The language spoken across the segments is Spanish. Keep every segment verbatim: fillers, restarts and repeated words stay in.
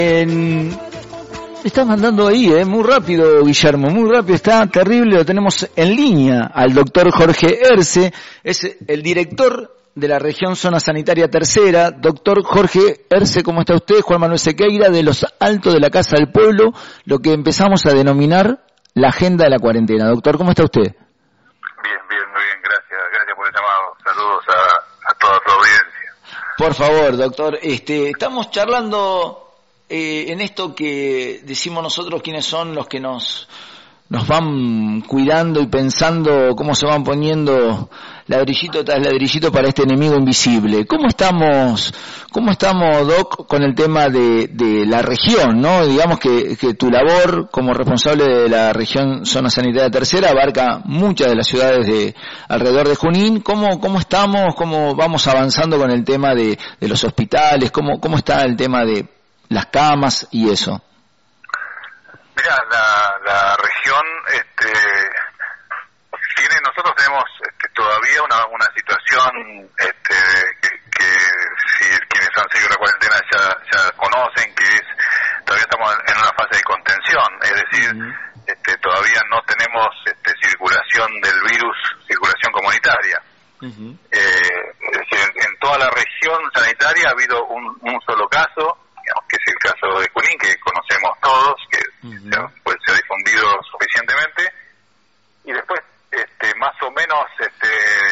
En... Estás mandando ahí, eh, muy rápido, Guillermo, muy rápido, está terrible. Lo tenemos en línea al doctor Jorge Erce, es el director de la región Zona Sanitaria Tercera. Doctor Jorge Erce, ¿cómo está usted? Juan Manuel Sequeira, de Los Altos de la Casa del Pueblo, lo que empezamos a denominar la agenda de la cuarentena. Doctor, ¿cómo está usted? Bien, bien, muy bien, gracias, gracias por el llamado. Saludos a, a toda tu audiencia. Por favor, doctor, este, estamos charlando eh, en esto que decimos nosotros, quiénes son los que nos nos van cuidando y pensando cómo se van poniendo ladrillito tras ladrillito para este enemigo invisible. ¿Cómo estamos, cómo estamos, Doc, con el tema de, de la región, ¿no? Digamos que, que tu labor como responsable de la región Zona Sanitaria Tercera abarca muchas de las ciudades de alrededor de Junín. ¿Cómo, cómo estamos, cómo vamos avanzando con el tema de, de los hospitales? ¿Cómo, cómo está el tema de las camas y eso? Mirá, la, la región este, tiene, nosotros tenemos este, todavía una, una situación este, que, que si quienes han seguido la cuarentena ya, ya conocen, que es, todavía estamos en una fase de contención, es decir, uh-huh. este, todavía no tenemos este, circulación del virus, circulación comunitaria. Uh-huh. eh, es decir, en, en toda la región sanitaria ha habido un, un solo caso, digamos, que es el caso de Junín, que conocemos todos, que uh-huh. se, pues, se ha difundido suficientemente, y después este, más o menos, este,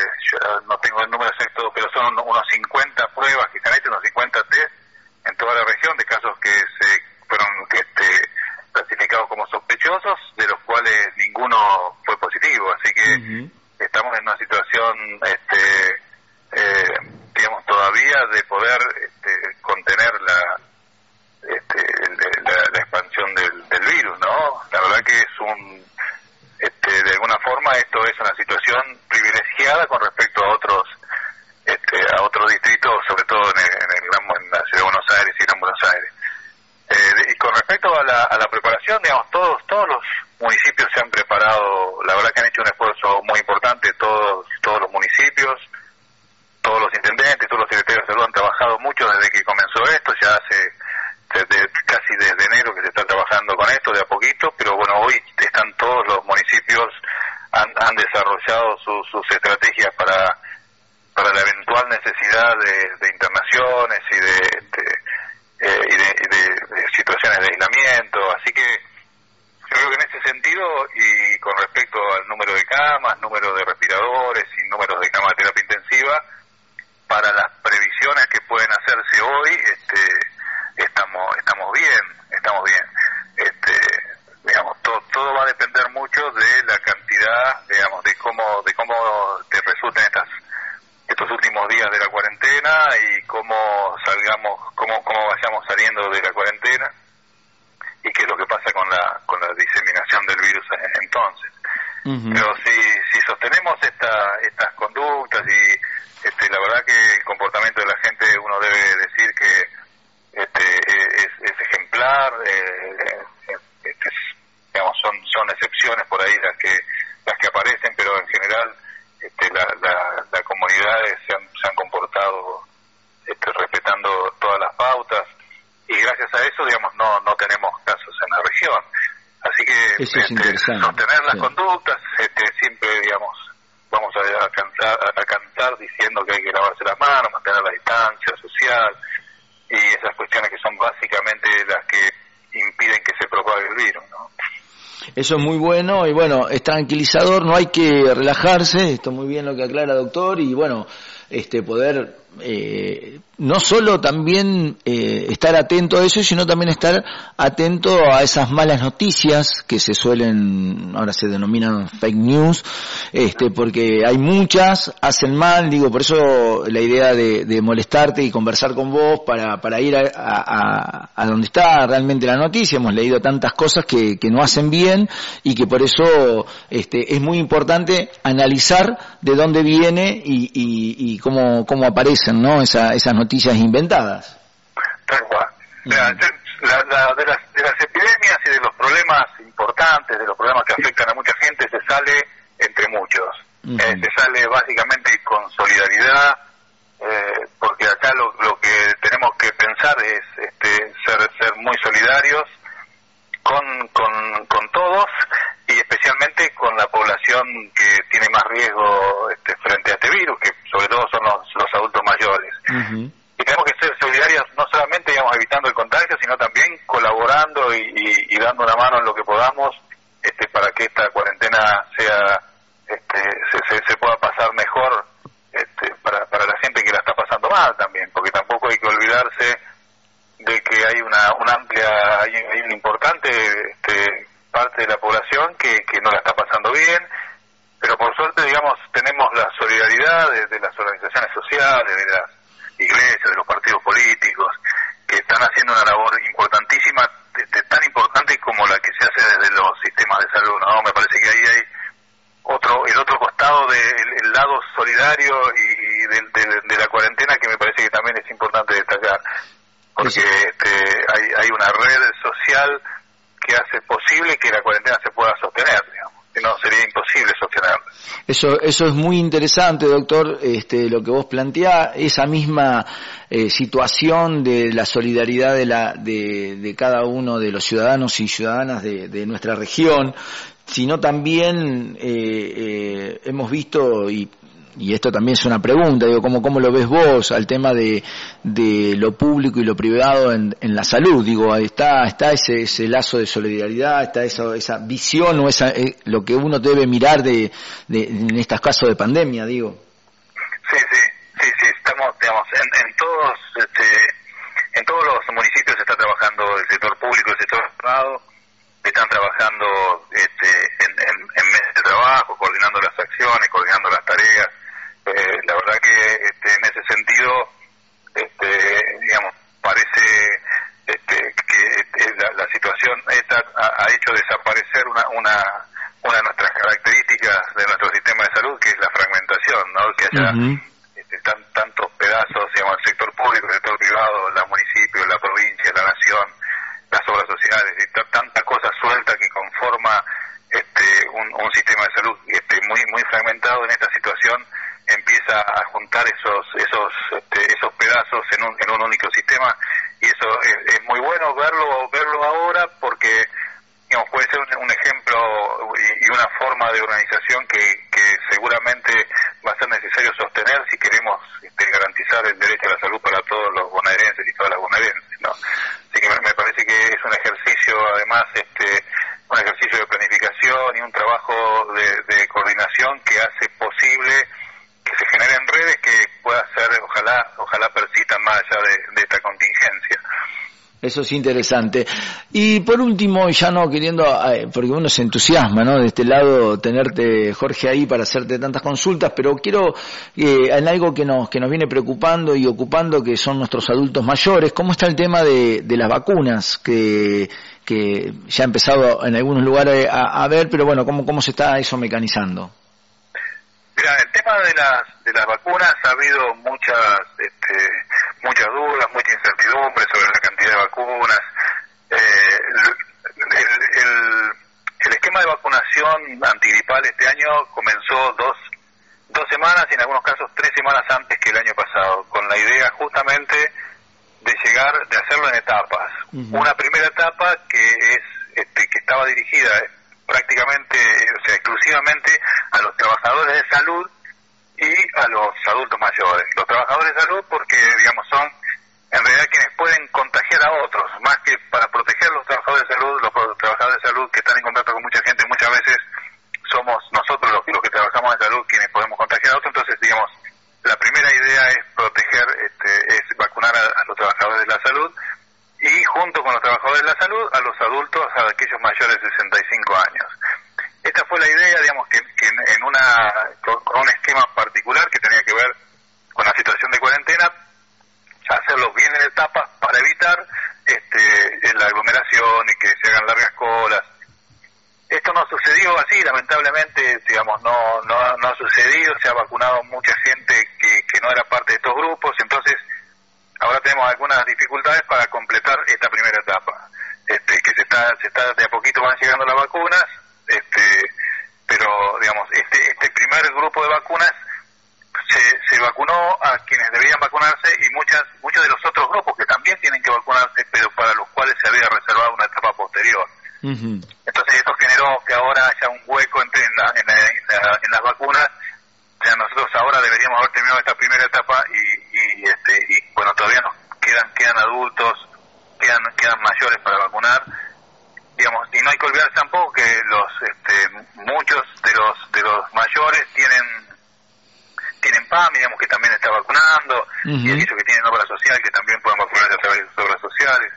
yo no tengo el número exacto, pero son unos cincuenta pruebas que se han hecho, unos cincuenta test en toda la región de casos que se fueron este, clasificados como sospechosos, de los cuales ninguno fue positivo, así que uh-huh. estamos en una situación este, eh, digamos todavía de poder este, contener la Este, la, la expansión del, del virus, ¿no? La verdad que es un, este, de alguna forma esto es una situación privilegiada con respecto a otros, este, a otros distritos, sobre todo en, el, en, el gran, en la ciudad de Buenos Aires y Gran Buenos Aires. Eh, y con respecto a la, a la preparación, digamos, todos, todos los municipios se han preparado, la verdad que han hecho un esfuerzo muy importante, todos, todos los municipios, todos los intendentes, todos los secretarios de salud han trabajado mucho desde que comenzó esto, ya hace desde casi desde enero que se está trabajando con esto de a poquito, pero bueno, hoy están todos los municipios han, han desarrollado su, sus estrategias para para la eventual necesidad de, de internaciones y de, de, eh, y de, y de, de situaciones de aislamiento, así que yo creo que en ese sentido y con respecto al número de camas, número de respiradores y números de camas de terapia intensiva, para las previsiones que pueden hacerse hoy, este estamos estamos bien, estamos bien. Este, digamos, todo, todo va a depender mucho de la cantidad, digamos, de cómo de cómo te resulten estas estos últimos días de la cuarentena y cómo salgamos, cómo cómo vayamos saliendo de la cuarentena y qué es lo que pasa con la con la diseminación del virus entonces. Uh-huh. Pero si si sostenemos esta estas conductas y este la verdad que el comportamiento de la gente, uno debe decir que Este, es, es ejemplar, eh, este, digamos, son son excepciones por ahí las que las que aparecen, pero en general este, la, la, la comunidad se han, se han comportado este, respetando todas las pautas y gracias a eso, digamos, no no tenemos casos en la región. Así que este, sostener las sí. conductas, este, siempre, digamos, vamos a, a, cantar, a cantar diciendo que hay que lavarse las manos, mantener la distancia social y esas cuestiones que son básicamente las que impiden que se propague el virus, ¿no? Eso es muy bueno y bueno, es tranquilizador, no hay que relajarse, esto muy bien lo que aclara, doctor, y bueno, este poder eh, no solo también eh, estar atento a eso, sino también estar atento a esas malas noticias que se suelen, ahora se denominan fake news, este porque hay muchas, hacen mal, digo, por eso la idea de, de molestarte y conversar con vos para para ir a, a, a donde está realmente la noticia. Hemos leído tantas cosas que, que no hacen bien y que por eso este es muy importante analizar de dónde viene y, y, y cómo, cómo aparecen, ¿no? Esa, esas noticias inventadas. Tal cual. Uh-huh. La, la, la, de, las, de las epidemias y de los problemas importantes, de los problemas que afectan a mucha gente, se sale entre muchos. Uh-huh. Eh, se sale básicamente con solidaridad, eh, porque acá lo, lo que tenemos que pensar es este, ser, ser muy solidarios con, con, con todos y especialmente con la población que tiene más riesgo este, frente a este virus, que sobre todo son los, los adultos mayores. Uh-huh. Y tenemos que ser solidarios no solamente, digamos, evitando el contagio, sino también colaborando y, y, y dando una mano en lo que podamos este, para que esta cuarentena sea este, se, se, se pueda pasar mejor este, para, para la gente que la está pasando mal también, porque tampoco hay que olvidarse de que hay una, una amplia, hay, hay una importante este, parte de la población que, que no la está pasando bien, pero por suerte, digamos, tenemos la solidaridad de, de las organizaciones sociales, de las iglesias, de los partidos políticos, que están haciendo una labor importantísima, de, de, tan importante como la que se hace desde los sistemas de salud, ¿no? Me parece que ahí hay otro, el otro costado del el lado solidario y de, de, de la cuarentena que me parece que también es importante destacar, porque este, hay, hay una red social que hace posible que la cuarentena se pueda sostener, digamos. Que no, sería imposible sostenerla. Eso, eso es muy interesante, doctor, este, lo que vos planteás, esa misma eh, situación de la solidaridad de, la, de, de cada uno de los ciudadanos y ciudadanas de, de nuestra región, sino también eh, eh, hemos visto, y, y esto también es una pregunta, digo, ¿cómo, cómo lo ves vos al tema de, de lo público y lo privado en, en la salud? Digo, está, está ese, ese lazo de solidaridad, está esa, esa visión o esa, eh, lo que uno debe mirar de, de, en estos casos de pandemia, digo. Sí, sí, sí, sí, estamos, digamos, en, en todos, este, en todos los municipios se está trabajando el sector público, el sector privado, están trabajando este, en, en, en meses de trabajo, coordinando las acciones, coordinando las tareas. Eh, la verdad que este, en ese sentido, este, digamos, parece este, que este, la, la situación esta ha, ha hecho desaparecer una, una, una de nuestras características de nuestro sistema de salud, que es la fragmentación, ¿no? Que haya uh-huh. este, tan, tantos pedazos, digamos, el sector público, el sector privado, los municipios, la provincia, la nación, las obras sociales, y t- tanta cosa suelta que conforma este, un, un sistema de salud este, muy muy fragmentado. En esta situación empieza a juntar esos esos este, esos pedazos en un en un único sistema, y eso es, es muy bueno verlo verlo ahora, porque digamos, puede ser un, un ejemplo y, y una forma de organización que, que seguramente va a ser necesario sostener si queremos este, garantizar el derecho a la salud para todos los bonaerenses y todas las bonaerenses, ¿no? Así que me, me parece que es un ejercicio, además, este, un ejercicio de planificación y un trabajo de, de coordinación que hace posible que se generen redes que pueda ser, ojalá, ojalá persistan más allá de, de esta contingencia. Eso es interesante. Y por último, ya no queriendo, porque uno se entusiasma, ¿no? De este lado, tenerte, Jorge, ahí para hacerte tantas consultas, pero quiero, eh, en algo que nos, que nos viene preocupando y ocupando, que son nuestros adultos mayores, ¿cómo está el tema de, de las vacunas? Que, que ya ha empezado en algunos lugares a, a ver, pero bueno, ¿cómo, cómo se está eso mecanizando? Mira, el tema de las de las vacunas ha habido muchas este, muchas dudas, mucha incertidumbre sobre la cantidad de vacunas. Eh, el, el, el esquema de vacunación antigripal este año comenzó dos dos semanas y en algunos casos tres semanas antes que el año pasado, con la idea justamente de llegar, de hacerlo en etapas. Uh-huh. Una primera etapa que es este, que estaba dirigida prácticamente, o sea, exclusivamente a los trabajadores de salud y a los adultos mayores. Los trabajadores de salud porque, digamos, son en realidad quienes pueden contagiar a otros, más que para proteger a los trabajadores de salud, los trabajadores de salud que están en contacto con mucha gente, muchas veces somos nosotros los, los que trabajamos en salud quienes podemos contagiar a otros. Entonces, digamos, la primera idea es proteger, este, es vacunar a, a los trabajadores de la salud, y junto con los trabajadores de la salud, a los adultos, a aquellos mayores de sesenta y cinco años. Esta fue la idea, digamos, que, que en una con, con un esquema particular que tenía que ver con la situación de cuarentena, hacerlo bien en etapas para evitar este, la aglomeración y que se hagan largas colas. Esto no sucedió así, lamentablemente, digamos, no no, no ha sucedido, se ha vacunado mucha gente que, que no era parte de estos grupos, entonces ahora tenemos algunas dificultades para completar esta primera etapa, este, que se está, se está de a poquito van llegando las vacunas, este, pero digamos, este, este primer grupo de vacunas se, se vacunó a quienes debían vacunarse y muchas, muchos de los otros grupos que también tienen que vacunarse, pero para los cuales se había reservado reservado una etapa posterior. Uh-huh. Entonces esto generó que ahora haya un hueco entre en, la, en, la, en, la, en las vacunas. O sea, nosotros ahora deberíamos haber terminado esta primera etapa y, y este y bueno, todavía nos quedan quedan adultos, quedan quedan mayores para vacunar, digamos, y no hay que olvidar tampoco que los este, muchos de los de los mayores tienen tienen P A M, digamos, que también está vacunando, uh-huh. y aquellos que tienen obra social que también pueden vacunarse a través de sus obras sociales.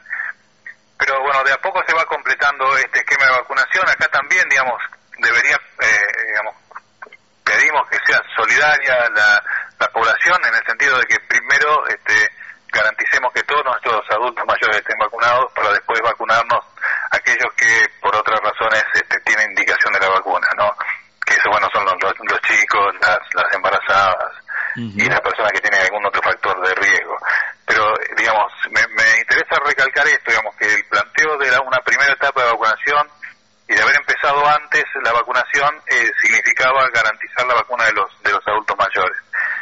Pero bueno, de a poco se va completando este esquema de vacunación. Acá también, digamos, debería, eh, digamos, pedimos que sea solidaria la, la población, en el sentido de que primero este, garanticemos que todos nuestros adultos mayores estén vacunados, para después vacunarnos aquellos que por otras razones este, tienen indicación de la vacuna, ¿no? Que eso, bueno, son los, los, los chicos, las, las embarazadas, uh-huh. y las personas que tienen algún otro factor de riesgo. Pero, digamos, me, me interesa recalcar esto, digamos, que el planteo de la, una primera etapa de vacunación y de haber empezado antes la vacunación eh, significaba garantizar la vacuna de los de los adultos mayores.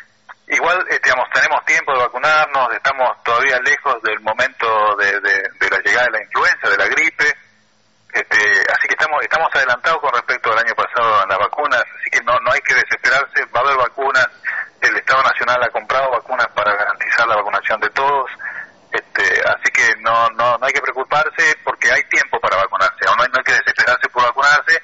Igual, eh, digamos, tenemos tiempo de vacunarnos, estamos todavía lejos del momento de, de, de la llegada de la influenza, de la gripe, este, así que estamos estamos adelantados con respecto al año pasado en las vacunas, así que no no hay que desesperarse, va a haber vacunas, el Estado Nacional ha comprado vacunas para garantizar la vacunación de todos. Este, así que no, no no hay que preocuparse porque hay tiempo para vacunarse, no hay, no hay que desesperarse por vacunarse,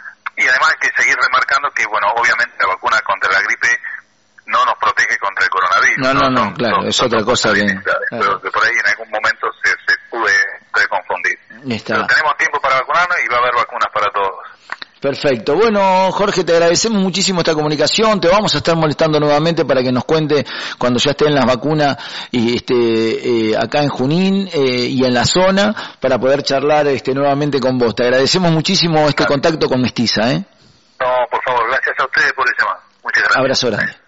y además hay que seguir remarcando que, bueno, obviamente la vacuna contra la gripe no nos protege contra el coronavirus. No, no, no, no claro, son, es son otra cosa bien. Claro. Pero que por ahí en algún momento se, se puede, puede confundir. Está. Pero tenemos tiempo para vacunarnos y va a haber vacunas para todos. Perfecto. Bueno, Jorge, te agradecemos muchísimo esta comunicación. Te vamos a estar molestando nuevamente para que nos cuente cuando ya estén las vacunas y este eh, acá en Junín eh, y en la zona, para poder charlar este nuevamente con vos. Te agradecemos muchísimo este claro. contacto con Mestiza, ¿eh? No, por favor, gracias a ustedes por el llamado. Muchas gracias. Abrazo grande.